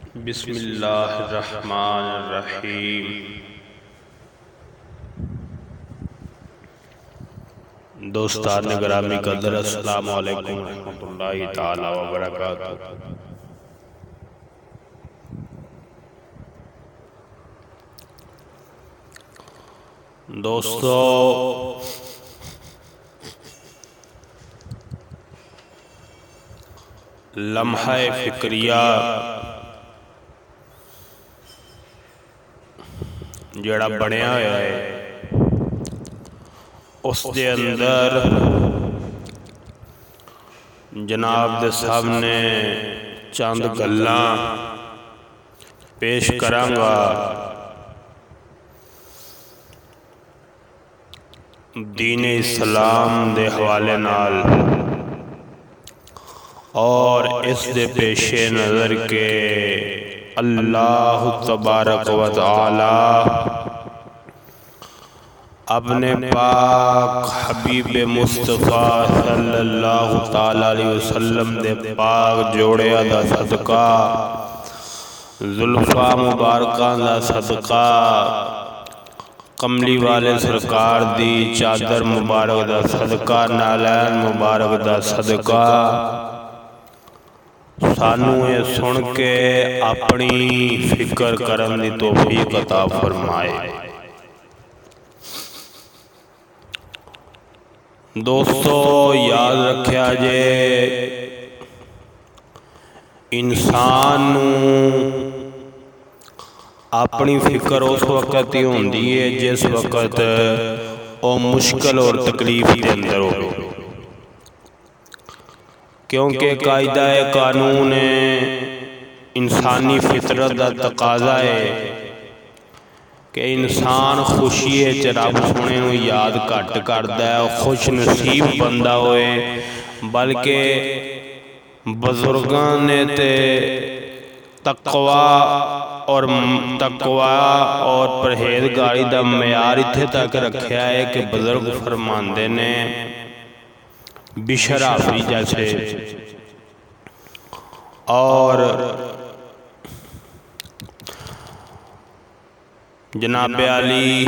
بسم اللہ الرحمن الرحیم۔ دوستان گرامی قدر، السلام علیکم ورحمۃ اللہ تعالی وبرکاتہ۔ دوستو، لمحہ فکریہ جڑا بنیا ہوا ہے، اس دے اندر جناب دے سامنے چند گلاں پیش کرانگا دین اسلام دے حوالے نال، اور اس دے پیش نظر کے اللہ تبارک و تعالی اپنے پاک حبیب مصطفیٰ صلی اللہ تعالی علیہ وسلم دے پاک جوڑیا دا صدقہ، زلفاں مبارکاں دا صدقہ، کملی والے سرکار دی چادر مبارک دا صدقہ، نالین مبارک دا صدقہ، سانو یہ سن کے اپنی فکر کرن دی توفیق عطا فرمائے۔ دوستو، یاد رکھیا جے، انسان اپنی فکر اس وقت ہی ہوندی ہے جس وقت وہ مشکل اور تکلیف دے اندر ہو، کیونکہ قاعدہ قانون انسانی فطرت دا تقاضا ہے کہ انسان خوشی رب سونے نو یاد گھٹ کردا ہے، خوش نصیب بندہ ہوئے، بلکہ بزرگاں نے تے تقوی اور پرہیزگاری دا معیار اتھے تک رکھیا ہے کہ بزرگ فرماندے نے بشر آفری جیسے اور جناب علی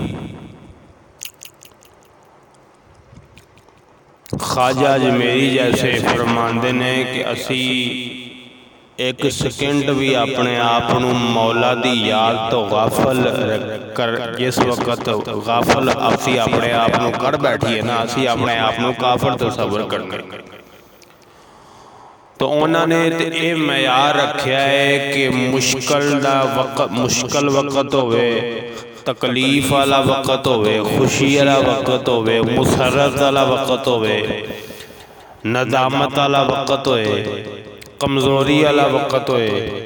خواجہ اجمیری جیسے فرماندے نے کہ اسی ایک سیکنڈ بھی اپنے آپ مولا دی یاد تو غافل کر، جس وقت غافل اسی اپنے آپ کر بیٹھیے نا، اسی اپنے آپ کافر تصور کرنے، تو انہوں نے یہ معیار رکھیا ہے کہ مشکل وقت ہوئے، تکلیف والا وقت ہوئے، خوشی والا وقت ہوئے، مسرت والا وقت ہوئے، ندامت والا وقت ہوئے، کمزوری والا وقت ہوئے،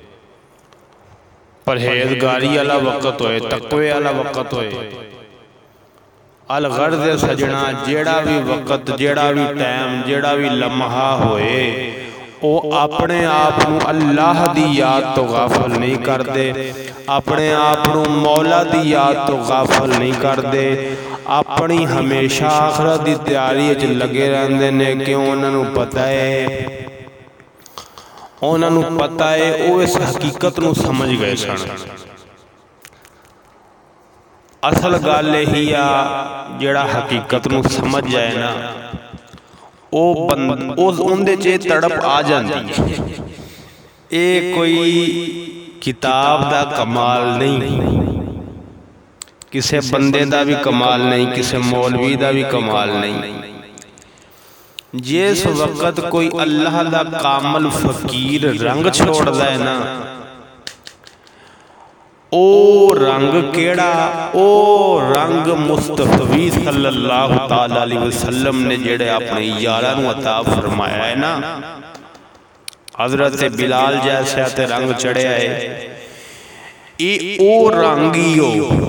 پرہیزگاری والا وقت ہوئے، تقوی والا وقت ہوئے، الغرض سجنا جیڑا بھی وقت، جیڑا بھی ٹائم، جیڑا بھی لمحہ ہوئے، وہ اپنے آپ اللہ دی یاد تو غافل نہیں کر دے، اپنے آپ مولا دی یاد تو غافل نہیں کر دے، اپنی ہمیشہ آخرت دی تیاری وچ لگے رہندے نے، کیوں انہاں نوں پتہ ہے وہ اس حقیقت نو سمجھ گئے سن۔ اصل گل یہی آ، جیڑا حقیقت نو سمجھ جائے نا، اندے چے تڑپ آ جاندی ہے۔ اے کوئی کتاب دا کمال نہیں، کسے بندے دا بھی کمال نہیں، کسے مولوی دا بھی کمال نہیں۔ جس وقت کوئی اللہ دا کامل فقیر رنگ چھوڑ دائے نا، او رنگ کیڑا، او رنگ مصطفی صلی اللہ تعالی علیہ وسلم نے جڑے اپنے یارانو عطا فرمایا ہے نا، حضرت بلال جیسے تے رنگ چڑھے آئے، او رنگ ہی ہو،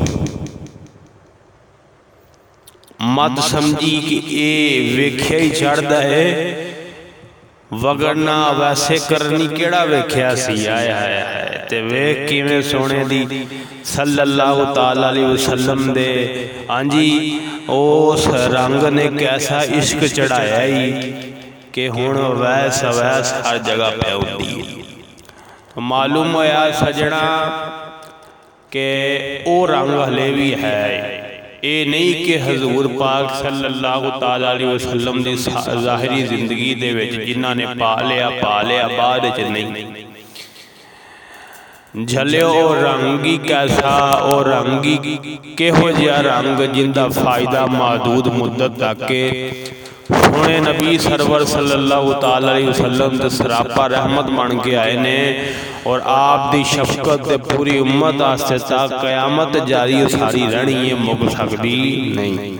مت سمجھی کہ اے ویکھیا ہی چڑھ دا ہے، وگرنہ ویسے کرنی کیڑا ویکھیا سی، آیا ہے تے ویکھ کی میں سونے دی صلی اللہ تعالی علیہ وسلم دے، آنجی اس رنگ نے کیسا عشق چڑھایا ہی کہ ہن ویس ہر جگہ پہ ہوتی ہے۔ معلوم ہوا سجنا کہ وہ رنگ ہلے بھی ہے، اے نہیں کہ حضور پاک صلی اللہ تعالیٰ علیہ وسلم دی ظاہری زندگی دے وچ جنہاں نے پا لیا بعد وچ نہیں جھلے او رنگی کیسا، او رنگی کہو جیا رنگ جندہ فائدہ محدود مدت تک کے سونے نبی سرور صلی اللہ تعالیٰ علیہ وسلم تے سراپا رحمت بن کے آئے نے، اور آپ دی شفقت تے پوری امت آستے تا قیامت جاری ساری رہنی ہے، مک سکتی نہیں۔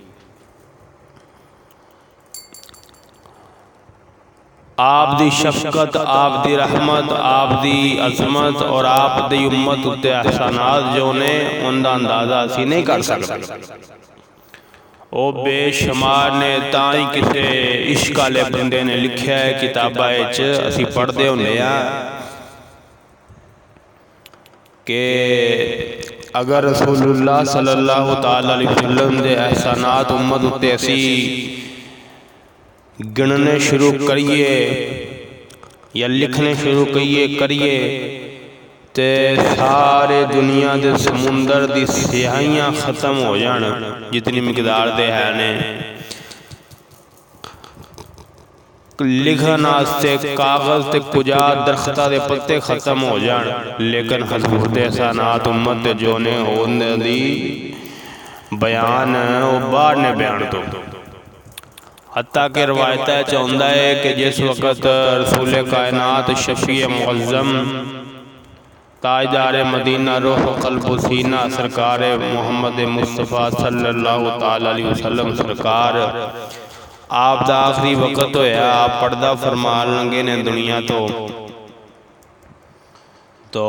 آپ دی شفقت، آپ دی رحمت، آپ دی عظمت اور آپ دی امت تے احسانات جو نے ان دا اندازہ اسی نہیں کر سکتے۔ او بے شمار نے تائیں کسے عشق والے بندے نے لکھیا ہے کتابہ وچ اسی پڑھ دے ہوندے ہیں کہ اگر رسول اللہ صلی اللہ تعالیٰ علیہ وسلم دے احسانات امت تے اسی گننے شروع کریے یا لکھنے شروع کریے تے سارے دنیا دے سمندر دی سیاہیاں ختم ہو جان جتنی مقدار دے ہے نے، لکھن آستے کاغذ تے کجا درختہ دے پتے ختم ہو جان، لیکن حضور دے احسانات امت دے جو نے ہونے دی بیان وہ باہر نے بیان دو۔ حتیٰ کہ روایتہ چاہندہ ہے کہ جس وقت رسول کائنات شفیع معظم تاجدار مدینہ روح قلب و سینہ سرکار محمد مصطفیٰ صلی اللہ تعالیٰ علیہ وسلم سرکار آپ دا آخری وقت ہویا، آپ پردہ فرمان لنگے نے دنیا تو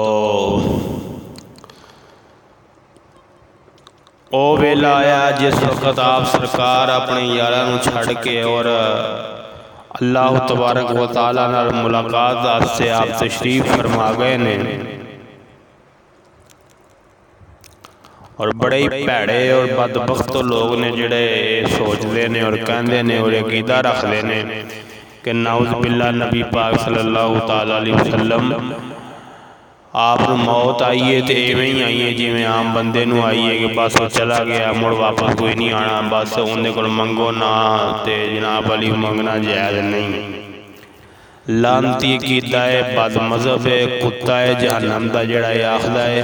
او ویلا آیا جس وقت آپ سرکار اپنے یارانوں چھڑ کے اور اللہ تبارک و تعالیٰ نے ملاقات آستے آپ تشریف فرما گئے نے، اور بڑے پیڑے اور بدبخت لوگ نے جڑے سوچ لینے اور کہندے نے اور عقیدہ رکھ لینے کہ نعوذ باللہ نبی پاک صلی اللہ تعالیٰ علیہ وسلم آپ موت آئیے تے ایویں ہی آئیے جی میں عام بندے نو آئیے کہ بس وہ چلا گیا مڑ واپس کوئی نہیں آنا، بس اندے کو منگو نہ تے جناب علی منگنا جائز نہیں۔ لانتی عقیدہ ہے، بد مذہب ہے، کتا ہے جہنم دا جڑا ہے آخدہ ہے۔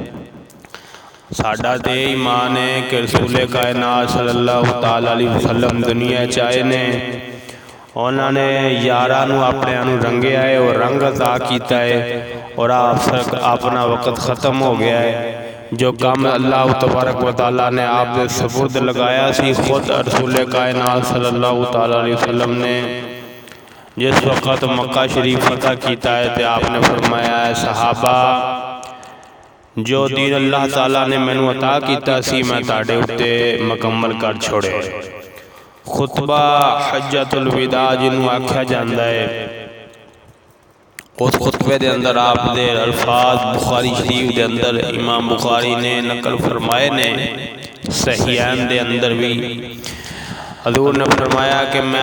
ساڈا تے ایمان ہے کہ رسول کائنات صلی اللہ تعالیٰ علیہ وسلم دنیا چاہے نے، انہوں نے یارانو اپنے انو رنگے آئے اور رنگ عطا کیتا ہے، اور آپ اپنا وقت ختم ہو گیا ہے۔ جو کام اللہ تبارک و تعالیٰ نے آپ دے سپرد لگایا سی، خود رسول کائنات صلی اللہ تعالیٰ علیہ وسلم نے جس وقت مکہ شریف فتح کیتا ہے تے آپ نے فرمایا ہے صحابہ جو دین اللہ تعالیٰ نے میں نے عطا کیتا سی میں تاڑے اٹھتے مکمل کر چھوڑے۔ خطبہ حجت الوداع جنہوں آکھا جاندہ ہے، اس خطبے دے اندر آپ دے الفاظ بخاری شریف دے اندر امام بخاری نے نقل فرمائے نے، صحیحین دے اندر بھی حضور نے فرمایا کہ میں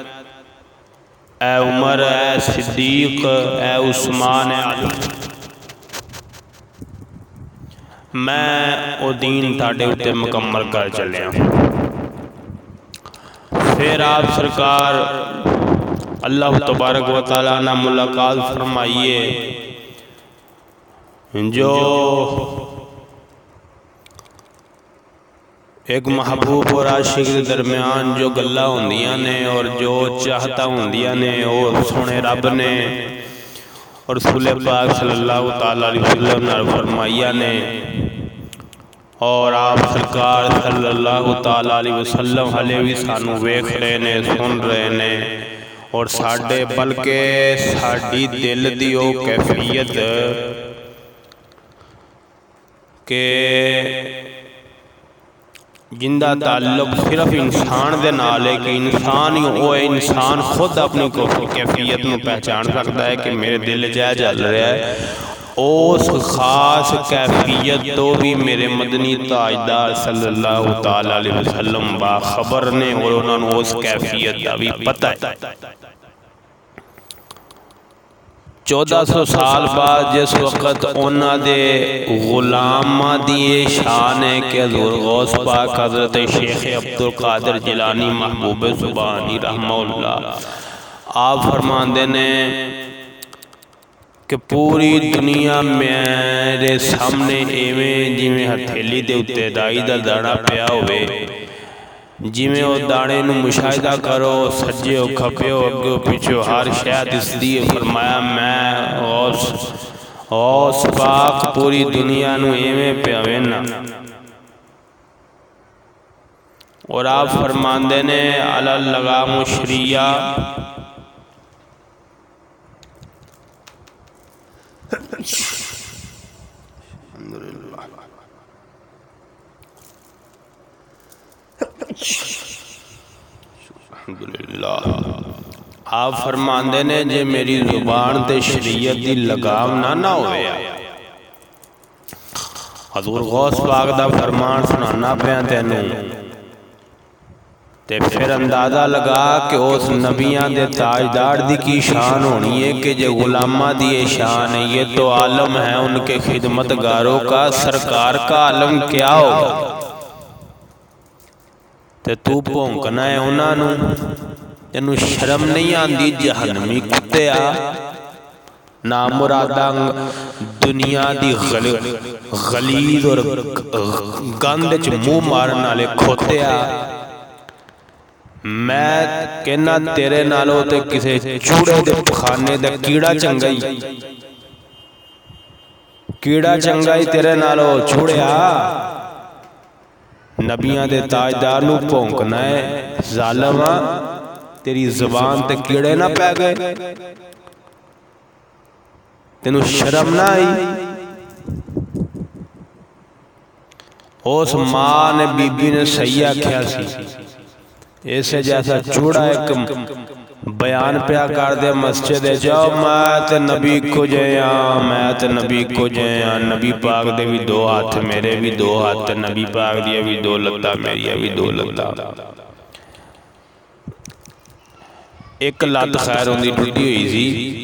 اے عمر، اے صدیق، اے عثمان، اے علی، میں او دین تاڑے اٹھے مکمل کر چلے ہیں۔ پھر آپ سرکار اللہ تبارک و تعالیٰ نے ملاقات فرمائیے، جو ایک محبوب اور عاشق کے درمیان جو گلہ ہوندیاں نے اور جو چاہتا ہوندیاں نے اور سونے رب نے اور رسول پاک صلی اللہ تعالیٰ علیہ وسلم نے فرمائیاں نے، اور آپ سرکار صلی اللہ تعالیٰ علیہ وسلم حلے بھی سانو ویکھ رہے نے، سن رہے نے، اور ساڑھے بلکہ ساڑھی دل دیو کیفیت کہ جندہ تعلق صرف انسان دے نال ہے کہ انسان ہی وہ ہے، انسان خود اپنی کیفیت میں پہچان سکتا ہے کہ میرے دل جائے جل رہا ہے، اس خاص کیفیت تو بھی میرے مدنی تاجدار صلی اللہ تعالیٰ علیہ وسلم باخبر نے، اور انہوں نے اس کیفیت کا بھی پتہ ہے۔ 1400 سال بعد جس وقت انہاں دے غلاماں دی شان ہے کہ حضور غوث پاک حضرت شیخ عبدالقادر جیلانی محبوب سبحانی رحمہ اللہ آپ فرماندے نے کہ پوری دنیا میرے سامنے ایویں جویں ہتھیلی دے اتے دائی دا دانا پیا ہوئے جویں او دانے نو مشاہدہ کرو سجے ہو کھپے ہو اگے ہو پیچھے ہو ہر شاید اس لیے فرمایا میں غوث پاک پوری دنیا نو ایویں پیا وینا اور آپ فرماندے نے علی اللغام شریعہ آپ فرماندے نے جے میری زبان تے شریعت دی لگام نہ ہوئے حضور غوث پاک دا فرمان سنانا پیا تینوں تے پھر اندازہ لگا کہ اس نبیاں دے تاجدار دی کی شان ہونی ہے کہ جو غلامہ دی شان ہے یہ تو عالم ہے ان کے خدمتگاروں کا سرکار کا عالم کیا ہوگا تے تو پونکنا ہے انہاں نو تینوں شرم نہیں آندی جہنمی کتے آ نامرادہ دنیا دی غلیظ اور گند چ منہ مارن والے کھوتے آ میں کہنا تیرے نالوں تے کسے چوڑے دے پخانے دے کیڑا چنگائی تیرے نالوں چھوڑیا نبیاں دے تاجدار نو پونکنا ہے ظالمہ تیری زبان تے کیڑے نہ پہ گئے تینوں شرم نہ آئی اس ماں نے بی بی نے سیاہ کیا سی ایسے جیسا چوڑا ایک بیان پیا کر دے مسجد جاؤ میں تے نبی کو جیاں نبی پاک دے بھی دو ہاتھ میرے بھی دو ہاتھ نبی پاک دیا بھی دو لتا میری بھی دو لتا ایک لات خیر ہوندی ٹوٹی ہوئی سی